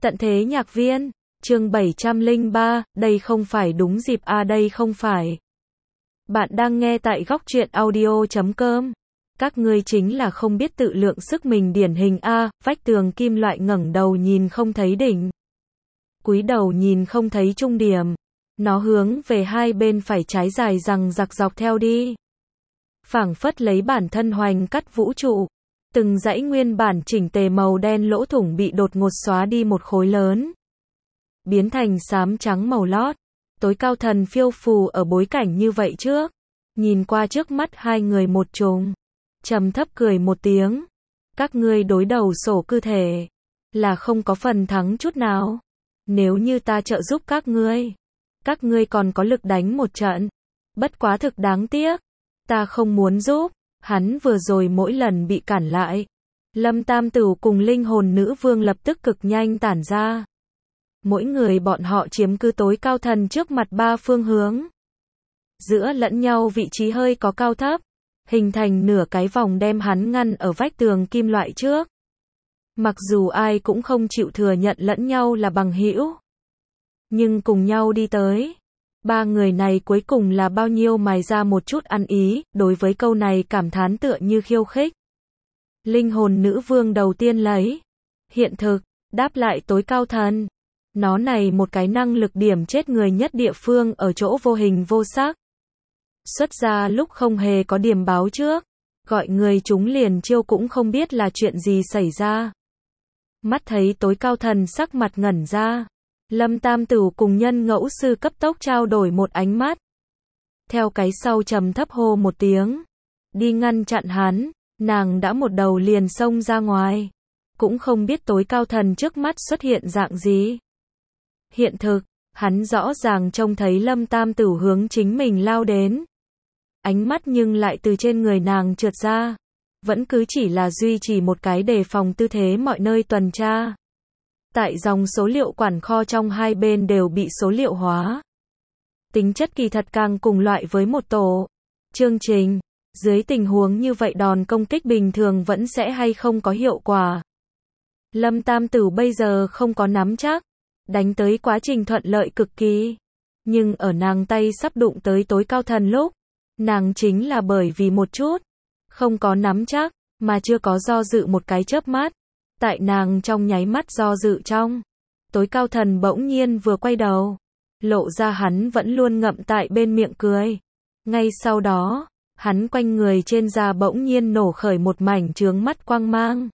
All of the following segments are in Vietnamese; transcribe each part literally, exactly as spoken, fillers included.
Tận thế nhạc viên, chương bảy trăm lẻ ba, đây không phải đúng dịp à đây không phải. Bạn đang nghe tại góc truyện audio chấm com. Các ngươi chính là không biết tự lượng sức mình điển hình a, vách tường kim loại ngẩng đầu nhìn không thấy đỉnh. Cúi đầu nhìn không thấy trung điểm. Nó hướng về hai bên phải trái dài rằng giặc dọc theo đi. Phảng phất lấy bản thân hoành cắt vũ trụ. Từng dãy nguyên bản chỉnh tề màu đen lỗ thủng bị đột ngột xóa đi một khối lớn. Biến thành xám trắng màu lót. Tối cao thần phiêu phù ở bối cảnh như vậy trước. Nhìn qua trước mắt hai người một trùng. Trầm thấp cười một tiếng. Các ngươi đối đầu sổ cư thể. Là không có phần thắng chút nào. Nếu như ta trợ giúp các ngươi. Các ngươi còn có lực đánh một trận. Bất quá thực đáng tiếc. Ta không muốn giúp. Hắn vừa rồi mỗi lần bị cản lại. Lâm Tam Tửu cùng linh hồn nữ vương lập tức cực nhanh tản ra. Mỗi người bọn họ chiếm cứ tối cao thần trước mặt ba phương hướng. Giữa lẫn nhau vị trí hơi có cao thấp. Hình thành nửa cái vòng đem hắn ngăn ở vách tường kim loại trước. Mặc dù ai cũng không chịu thừa nhận lẫn nhau là bằng hữu. Nhưng cùng nhau đi tới. Ba người này cuối cùng là bao nhiêu mài ra một chút ăn ý, đối với câu này cảm thán tựa như khiêu khích. Linh hồn nữ vương đầu tiên lấy. Hiện thực, đáp lại tối cao thần. Nó này một cái năng lực điểm chết người nhất địa phương ở chỗ vô hình vô sắc. Xuất ra lúc không hề có điểm báo trước. Gọi người chúng liền chiêu cũng không biết là chuyện gì xảy ra. Mắt thấy tối cao thần sắc mặt ngẩn ra. Lâm Tam Tửu cùng nhân ngẫu sư cấp tốc trao đổi một ánh mắt. Theo cái sau trầm thấp hô một tiếng. Đi ngăn chặn hắn, nàng đã một đầu liền xông ra ngoài. Cũng không biết tối cao thần trước mắt xuất hiện dạng gì. Hiện thực, hắn rõ ràng trông thấy Lâm Tam Tửu hướng chính mình lao đến. Ánh mắt nhưng lại từ trên người nàng trượt ra. Vẫn cứ chỉ là duy trì một cái đề phòng tư thế mọi nơi tuần tra. Tại dòng số liệu quản kho trong hai bên đều bị số liệu hóa. Tính chất kỳ thật càng cùng loại với một tổ chương trình. Dưới tình huống như vậy đòn công kích bình thường vẫn sẽ hay không có hiệu quả. Lâm Tam Tửu bây giờ không có nắm chắc. Đánh tới quá trình thuận lợi cực kỳ. Nhưng ở nàng tay sắp đụng tới tối cao thần lúc. Nàng chính là bởi vì một chút. Không có nắm chắc. Mà chưa có do dự một cái chớp mắt. Tại nàng trong nháy mắt do dự trong. Tối cao thần bỗng nhiên vừa quay đầu. Lộ ra hắn vẫn luôn ngậm tại bên miệng cười. Ngay sau đó, hắn quanh người trên da bỗng nhiên nổ khởi một mảnh chướng mắt quang mang.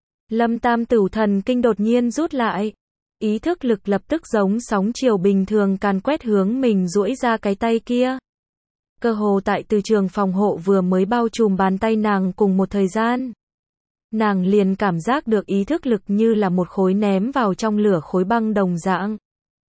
Lâm Tam Tửu thần kinh đột nhiên rút lại. Ý thức lực lập tức giống sóng chiều bình thường càn quét hướng mình duỗi ra cái tay kia. Cơ hồ tại từ trường phòng hộ vừa mới bao trùm bàn tay nàng cùng một thời gian. Nàng liền cảm giác được ý thức lực như là một khối ném vào trong lửa khối băng đồng dạng.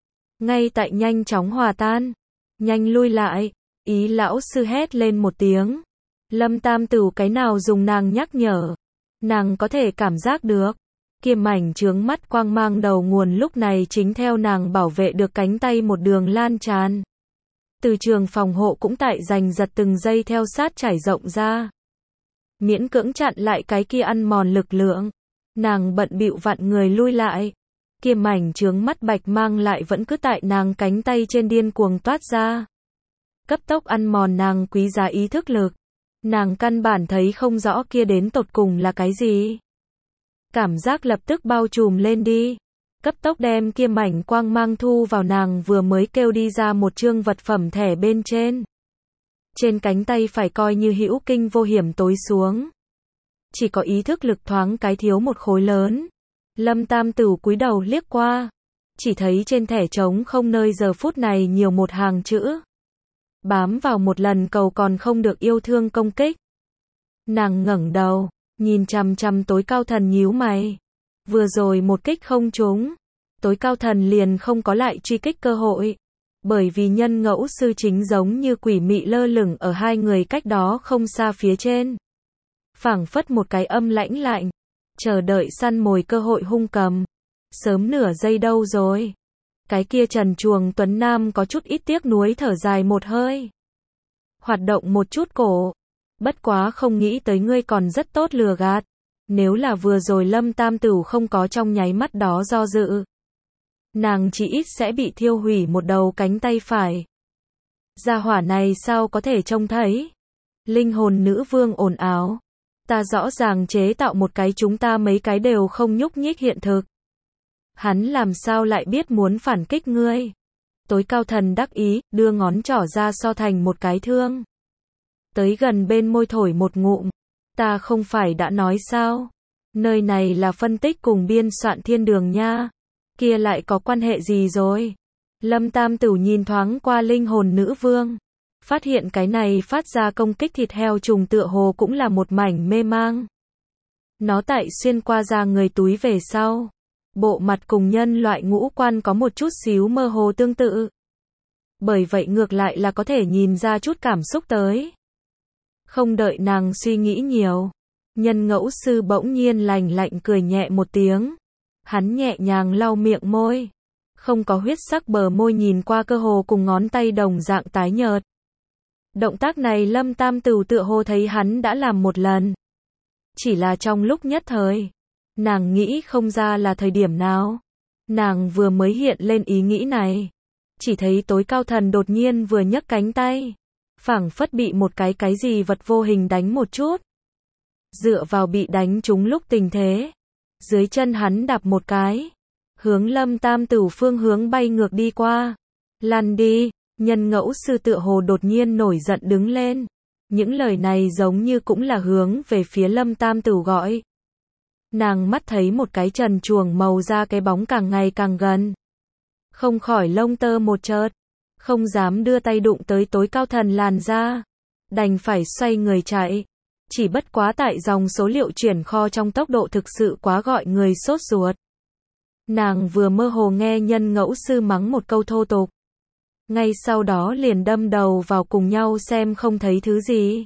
Ngay tại nhanh chóng hòa tan. Nhanh lui lại. Ý lão sư hét lên một tiếng. Lâm Tam Tửu cái nào dùng nàng nhắc nhở. Nàng có thể cảm giác được. Kia mảnh chướng mắt quang mang đầu nguồn lúc này chính theo nàng bảo vệ được cánh tay một đường lan tràn. Từ trường phòng hộ cũng tại giành giật từng giây theo sát trải rộng ra. Miễn cưỡng chặn lại cái kia ăn mòn lực lượng. Nàng bận bịu vặn người lui lại. Kia mảnh chướng mắt bạch mang lại vẫn cứ tại nàng cánh tay trên điên cuồng toát ra. Cấp tốc ăn mòn nàng quý giá ý thức lực. Nàng căn bản thấy không rõ kia đến tột cùng là cái gì. Cảm giác lập tức bao trùm lên đi. Cấp tốc đem kia mảnh quang mang thu vào nàng vừa mới kêu đi ra một chương vật phẩm thẻ bên trên. Trên cánh tay phải coi như hữu kinh vô hiểm tối xuống. Chỉ có ý thức lực thoáng cái thiếu một khối lớn. Lâm Tam Tửu cúi đầu liếc qua. Chỉ thấy trên thẻ trống không nơi giờ phút này nhiều một hàng chữ. Bám vào một lần cầu còn không được yêu thương công kích. Nàng ngẩng đầu, nhìn chằm chằm tối cao thần nhíu mày. Vừa rồi một kích không trúng. Tối cao thần liền không có lại truy kích cơ hội. Bởi vì nhân ngẫu sư chính giống như quỷ mị lơ lửng ở hai người cách đó không xa phía trên. Phảng phất một cái âm lãnh lạnh. Chờ đợi săn mồi cơ hội hung cầm. Sớm nửa giây đâu rồi. Cái kia trần truồng tuấn nam có chút ít tiếc nuối thở dài một hơi. Hoạt động một chút cổ. Bất quá không nghĩ tới ngươi còn rất tốt lừa gạt. Nếu là vừa rồi Lâm Tam Tửu không có trong nháy mắt đó do dự. nàng chỉ ít sẽ bị thiêu hủy một đầu cánh tay phải. Gia hỏa này sao có thể trông thấy? Linh hồn nữ vương ồn ào. Ta rõ ràng chế tạo một cái chúng ta mấy cái đều không nhúc nhích hiện thực. Hắn làm sao lại biết muốn phản kích ngươi? Tối cao thần đắc ý, đưa ngón trỏ ra so thành một cái thương. Tới gần bên môi thổi một ngụm. Ta không phải đã nói sao? Nơi này là phân tích cùng biên soạn thiên đường nha. Kia lại có quan hệ gì rồi? Lâm Tam Tửu nhìn thoáng qua linh hồn nữ vương. Phát hiện cái này phát ra công kích thịt heo trùng tựa hồ cũng là một mảnh mê mang. Nó tại xuyên qua da người túi về sau. Bộ mặt cùng nhân loại ngũ quan có một chút xíu mơ hồ tương tự. Bởi vậy ngược lại là có thể nhìn ra chút cảm xúc tới. Không đợi nàng suy nghĩ nhiều. Nhân ngẫu sư bỗng nhiên lành lạnh cười nhẹ một tiếng. Hắn nhẹ nhàng lau miệng môi. Không có huyết sắc bờ môi nhìn qua cơ hồ cùng ngón tay đồng dạng tái nhợt. Động tác này Lâm Tam Tửu tựa hồ thấy hắn đã làm một lần. Chỉ là trong lúc nhất thời. Nàng nghĩ không ra là thời điểm nào. Nàng vừa mới hiện lên ý nghĩ này. Chỉ thấy tối cao thần đột nhiên vừa nhấc cánh tay. Phảng phất bị một cái cái gì vật vô hình đánh một chút. Dựa vào bị đánh trúng lúc tình thế. Dưới chân hắn đạp một cái. Hướng Lâm Tam Tửu phương hướng bay ngược đi qua. Lăn đi, nhân ngẫu sư tựa hồ đột nhiên nổi giận đứng lên. Những lời này giống như cũng là hướng về phía Lâm Tam Tửu gọi. Nàng mắt thấy một cái trần truồng màu da cái bóng càng ngày càng gần. Không khỏi lông tơ một chợt. Không dám đưa tay đụng tới tối cao thần làn da. Đành phải xoay người chạy. Chỉ bất quá tại dòng số liệu chuyển kho trong tốc độ thực sự quá gọi người sốt ruột. Nàng vừa mơ hồ nghe nhân ngẫu sư mắng một câu thô tục. Ngay sau đó liền đâm đầu vào cùng nhau xem không thấy thứ gì.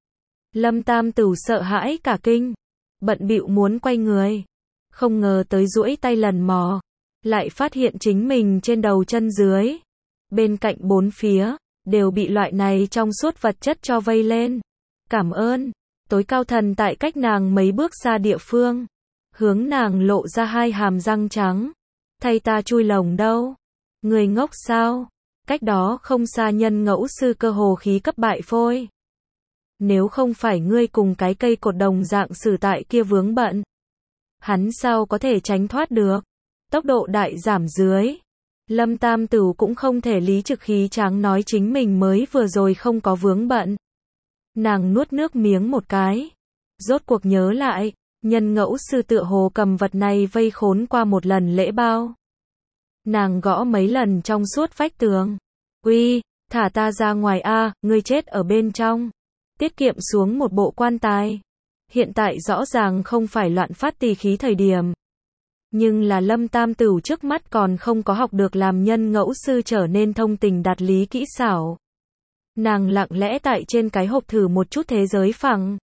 Lâm Tam Tửu sợ hãi cả kinh. Bận bịu muốn quay người. Không ngờ tới duỗi tay lần mò. Lại phát hiện chính mình trên đầu chân dưới. Bên cạnh bốn phía. Đều bị loại này trong suốt vật chất cho vây lên. Cảm ơn. Tối cao thần tại cách nàng mấy bước xa địa phương. Hướng nàng lộ ra hai hàm răng trắng. Thay ta chui lồng đâu? Người ngốc sao? Cách đó không xa nhân ngẫu sư cơ hồ khí cấp bại phôi. Nếu không phải ngươi cùng cái cây cột đồng dạng xử tại kia vướng bận. Hắn sao có thể tránh thoát được? Tốc độ đại giảm dưới. Lâm Tam Tửu cũng không thể lý trực khí tráng nói chính mình mới vừa rồi không có vướng bận. Nàng nuốt nước miếng một cái. Rốt cuộc nhớ lại. Nhân ngẫu sư tựa hồ cầm vật này vây khốn qua một lần lễ bao. Nàng gõ mấy lần trong suốt vách tường. Uy, thả ta ra ngoài a, ngươi chết ở bên trong. Tiết kiệm xuống một bộ quan tài. Hiện tại rõ ràng không phải loạn phát tỳ khí thời điểm. Nhưng là Lâm Tam Tửu trước mắt còn không có học được làm nhân ngẫu sư trở nên thông tình đạt lý kỹ xảo. Nàng lặng lẽ tại trên cái hộp thử một chút thế giới phẳng.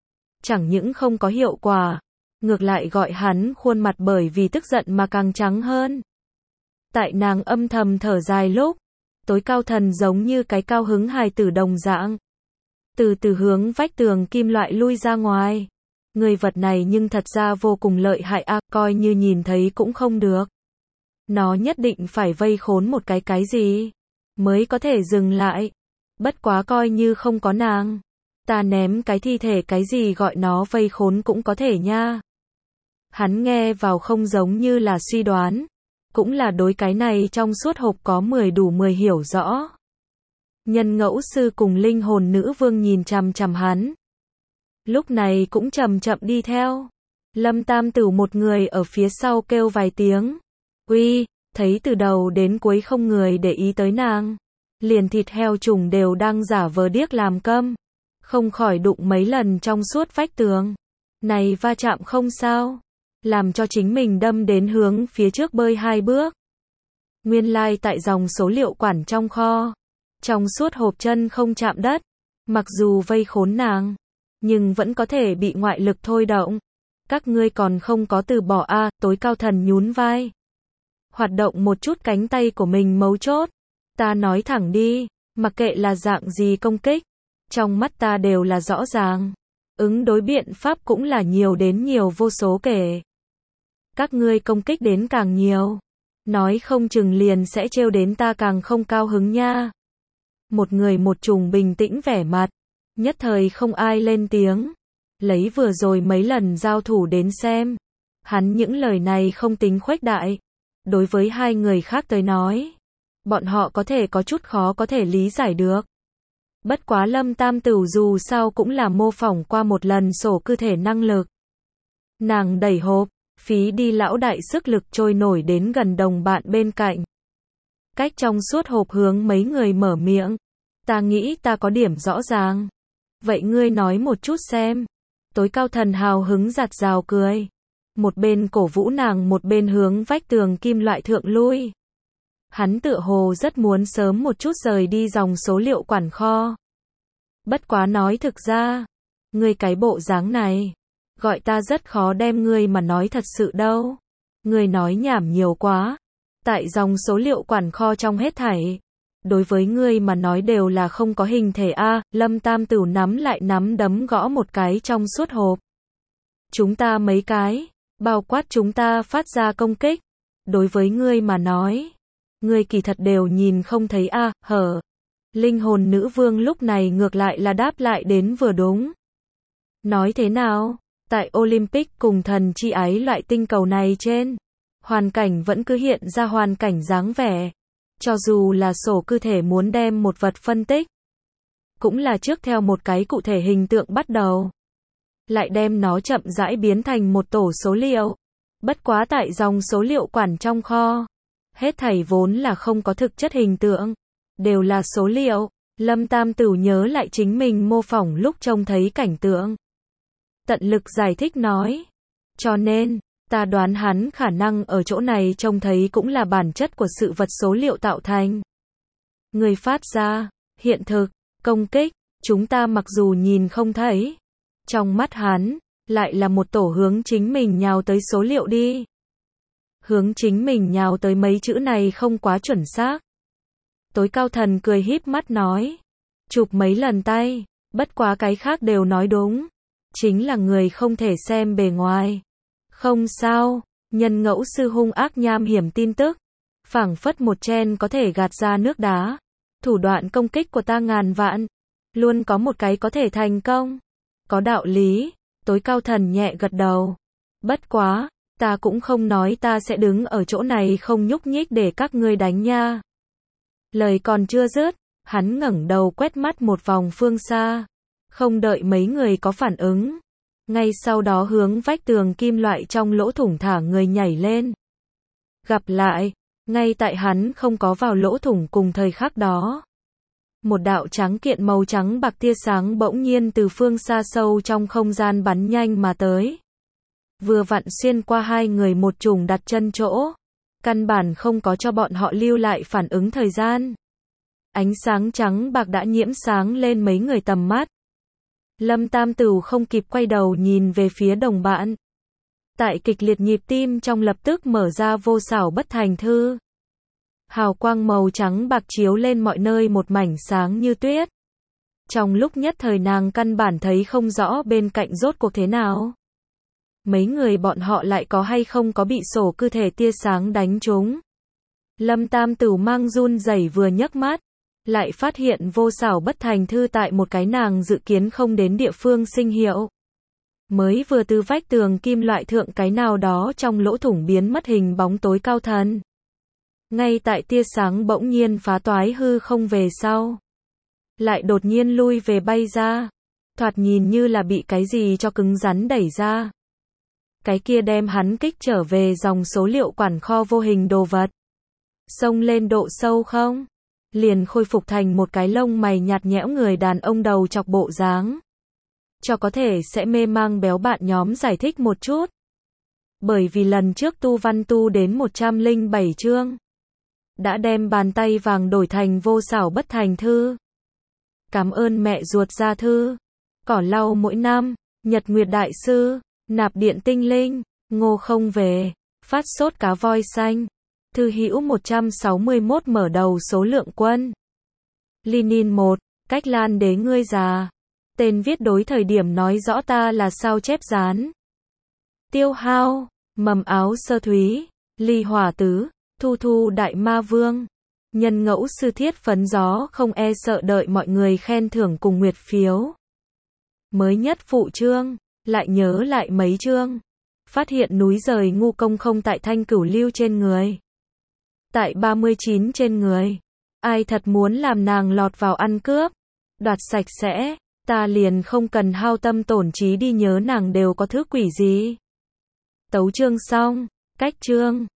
Chẳng những không có hiệu quả, ngược lại gọi hắn khuôn mặt bởi vì tức giận mà càng trắng hơn. Tại nàng âm thầm thở dài lúc, tối cao thần giống như cái cao hứng hài tử đồng dạng. Từ từ hướng vách tường kim loại lui ra ngoài. Người vật này nhưng thật ra vô cùng lợi hại a, coi như nhìn thấy cũng không được. Nó nhất định phải vây khốn một cái cái gì, mới có thể dừng lại. Bất quá coi như không có nàng. Ta ném cái thi thể cái gì gọi nó vây khốn cũng có thể nha. Hắn nghe vào không giống như là suy đoán. Cũng là đối cái này trong suốt hộp có mười đủ mười hiểu rõ. Nhân ngẫu sư cùng linh hồn nữ vương nhìn chằm chằm hắn. Lúc này cũng chậm chậm đi theo. Lâm Tam Tửu một người ở phía sau kêu vài tiếng. Uy, thấy từ đầu đến cuối không người để ý tới nàng. Liền thịt heo trùng đều đang giả vờ điếc làm câm. Không khỏi đụng mấy lần trong suốt vách tường. Này va chạm không sao. Làm cho chính mình đâm đến hướng phía trước bơi hai bước. Nguyên lai like tại dòng số liệu quản trong kho. Trong suốt hộp chân không chạm đất. Mặc dù vây khốn nàng. Nhưng vẫn có thể bị ngoại lực thôi động. Các ngươi còn không có từ bỏ a, à, tối cao thần nhún vai. Hoạt động một chút cánh tay của mình mấu chốt. Ta nói thẳng đi, mặc kệ là dạng gì công kích. Trong mắt ta đều là rõ ràng. Ứng đối biện pháp cũng là nhiều đến nhiều vô số kể. Các ngươi công kích đến càng nhiều. Nói không chừng liền sẽ trêu đến ta càng không cao hứng nha. Một người một trùng bình tĩnh vẻ mặt, nhất thời không ai lên tiếng. Lấy vừa rồi mấy lần giao thủ đến xem, hắn những lời này không tính khuếch đại. Đối với hai người khác tới nói, bọn họ có thể có chút khó có thể lý giải được. Bất quá Lâm Tam Tửu dù sao cũng là mô phỏng qua một lần sổ cơ thể năng lực. Nàng đẩy hộp, phí đi lão đại sức lực trôi nổi đến gần đồng bạn bên cạnh. Cách trong suốt hộp hướng mấy người mở miệng. Ta nghĩ ta có điểm rõ ràng. Vậy ngươi nói một chút xem. Tối cao thần hào hứng giặt rào cười. Một bên cổ vũ nàng một bên hướng vách tường kim loại thượng lui. Hắn tựa hồ rất muốn sớm một chút rời đi dòng số liệu quản kho. Bất quá nói thực ra, ngươi cái bộ dáng này, gọi ta rất khó đem ngươi mà nói thật sự đâu. Ngươi nói nhảm nhiều quá. Tại dòng số liệu quản kho trong hết thảy, đối với ngươi mà nói đều là không có hình thể a. Lâm Tam Tửu nắm lại nắm đấm gõ một cái trong suốt hộp. Chúng ta mấy cái, bao quát chúng ta phát ra công kích, đối với ngươi mà nói, ngươi kỳ thật đều nhìn không thấy a. Hở. Linh hồn nữ vương lúc này ngược lại là đáp lại đến vừa đúng. Nói thế nào? Tại Olympic cùng thần chi ái loại tinh cầu này trên, hoàn cảnh vẫn cứ hiện ra hoàn cảnh dáng vẻ. Cho dù là sổ cơ thể muốn đem một vật phân tích, cũng là trước theo một cái cụ thể hình tượng bắt đầu, lại đem nó chậm rãi biến thành một tổ số liệu. Bất quá tại dòng số liệu quản trong kho, hết thảy vốn là không có thực chất hình tượng, đều là số liệu. Lâm Tam Tửu nhớ lại chính mình mô phỏng lúc trông thấy cảnh tượng. Tận lực giải thích nói. Cho nên, ta đoán hắn khả năng ở chỗ này trông thấy cũng là bản chất của sự vật số liệu tạo thành. Người phát ra, hiện thực, công kích, chúng ta mặc dù nhìn không thấy. Trong mắt hắn, lại là một tổ hướng chính mình nhào tới số liệu đi. Hướng chính mình nhào tới mấy chữ này không quá chuẩn xác. Tối cao thần cười híp mắt nói. Chụp mấy lần tay, bất quá cái khác đều nói đúng. Chính là người không thể xem bề ngoài. Không sao, nhân ngẫu sư hung ác nham hiểm tin tức. Phảng phất một chen có thể gạt ra nước đá. Thủ đoạn công kích của ta ngàn vạn. Luôn có một cái có thể thành công. Có đạo lý, tối cao thần nhẹ gật đầu. Bất quá, ta cũng không nói ta sẽ đứng ở chỗ này không nhúc nhích để các ngươi đánh nha. Lời còn chưa dứt, hắn ngẩng đầu quét mắt một vòng phương xa. Không đợi mấy người có phản ứng. Ngay sau đó hướng vách tường kim loại trong lỗ thủng thả người nhảy lên. Gặp lại, ngay tại hắn không có vào lỗ thủng cùng thời khắc đó. Một đạo trắng kiện màu trắng bạc tia sáng bỗng nhiên từ phương xa sâu trong không gian bắn nhanh mà tới. Vừa vặn xuyên qua hai người một trùng đặt chân chỗ. Căn bản không có cho bọn họ lưu lại phản ứng thời gian. Ánh sáng trắng bạc đã nhiễm sáng lên mấy người tầm mắt. Lâm Tam Tửu không kịp quay đầu nhìn về phía đồng bạn. Tại kịch liệt nhịp tim trong lập tức mở ra vô xảo bất thành thư. Hào quang màu trắng bạc chiếu lên mọi nơi một mảnh sáng như tuyết. Trong lúc nhất thời nàng căn bản thấy không rõ bên cạnh rốt cuộc thế nào. Mấy người bọn họ lại có hay không có bị sổ cơ thể tia sáng đánh trúng. Lâm Tam Tửu mang run rẩy vừa nhấc mắt, lại phát hiện vô xảo bất thành thư tại một cái nàng dự kiến không đến địa phương sinh hiệu. Mới vừa từ vách tường kim loại thượng cái nào đó trong lỗ thủng biến mất hình bóng tối cao thần. Ngay tại tia sáng bỗng nhiên phá toái hư không về sau. Lại đột nhiên lui về bay ra. Thoạt nhìn như là bị cái gì cho cứng rắn đẩy ra. Cái kia đem hắn kích trở về dòng số liệu quản kho vô hình đồ vật. Xông lên độ sâu không? Liền khôi phục thành một cái lông mày nhạt nhẽo người đàn ông đầu chọc bộ dáng. Cho có thể sẽ mê mang béo bạn nhóm giải thích một chút. Bởi vì lần trước tu văn tu đến một trăm lẻ bảy chương. Đã đem bàn tay vàng đổi thành vô xảo bất thành thư. Cảm ơn mẹ ruột gia thư. Cỏ lau mỗi năm, nhật nguyệt đại sư, nạp điện tinh linh, ngô không về, phát sốt cá voi xanh. Thư hữu một trăm sáu mươi mốt mở đầu số lượng quân. Lenin một, cách Lan đế ngươi già. Tên viết đối thời điểm nói rõ ta là sao chép dán. Tiêu hao, mầm áo sơ thúy, ly hỏa tứ, Thu thu đại ma vương. Nhân ngẫu sư thiết phấn gió không e sợ đợi mọi người khen thưởng cùng nguyệt phiếu. Mới nhất phụ chương, lại nhớ lại mấy chương. Phát hiện núi rời ngu công không tại Thanh Cửu Lưu trên người. Tại ba mươi chín trên người. Ai thật muốn làm nàng lọt vào ăn cướp, đoạt sạch sẽ, ta liền không cần hao tâm tổn trí đi nhớ nàng đều có thứ quỷ gì. Tấu chương xong, cách chương.